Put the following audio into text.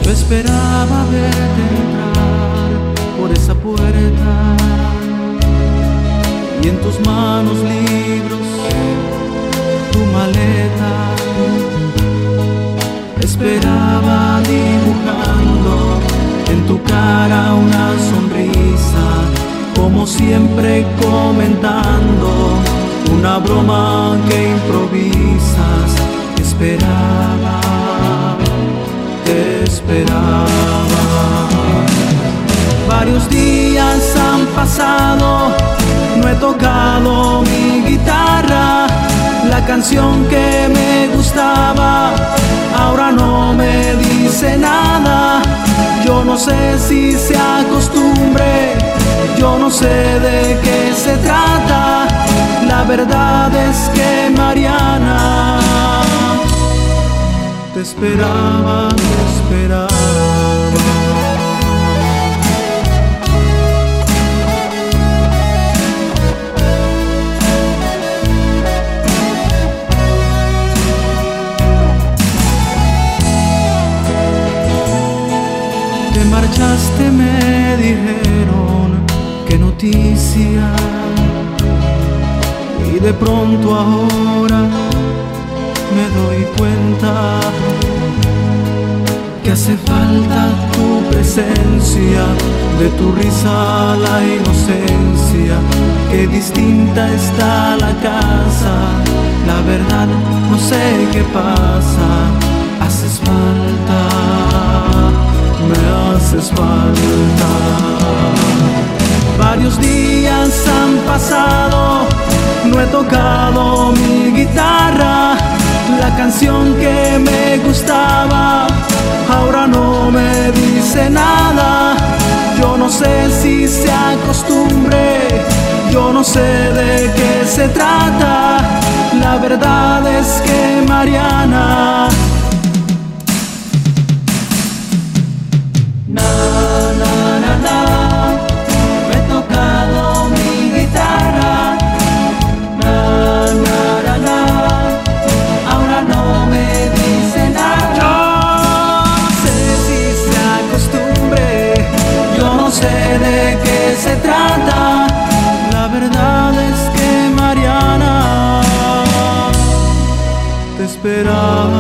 Yo esperaba verte entrar por esa puerta y en tus manos libros, tu maleta. Esperaba dibujando en tu cara una sonrisa, como siempre comentando una broma que improvisas. Esperaba, te esperaba. Varios días han pasado, no he tocado mi guitarra. La canción que me gustaba ahora no me dice nada. Yo no sé si sea costumbre, yo no sé de qué se trata. La verdad es que Mariana, te esperaba, te esperaba. Te marchaste, me dijeron, qué noticia. Y de pronto ahora me doy cuenta que hace falta tu presencia, de tu risa la inocencia, que distinta está la casa. La verdad no sé qué pasa, haces falta, me haces falta. Varios días han pasado, no he tocado mi guitarra. La canción que me gustaba ahora no me dice nada. Yo no sé si sea costumbre, yo no sé de qué se trata. La verdad es que Mariana, de qué se trata. La verdad es que Mariana, te esperaba.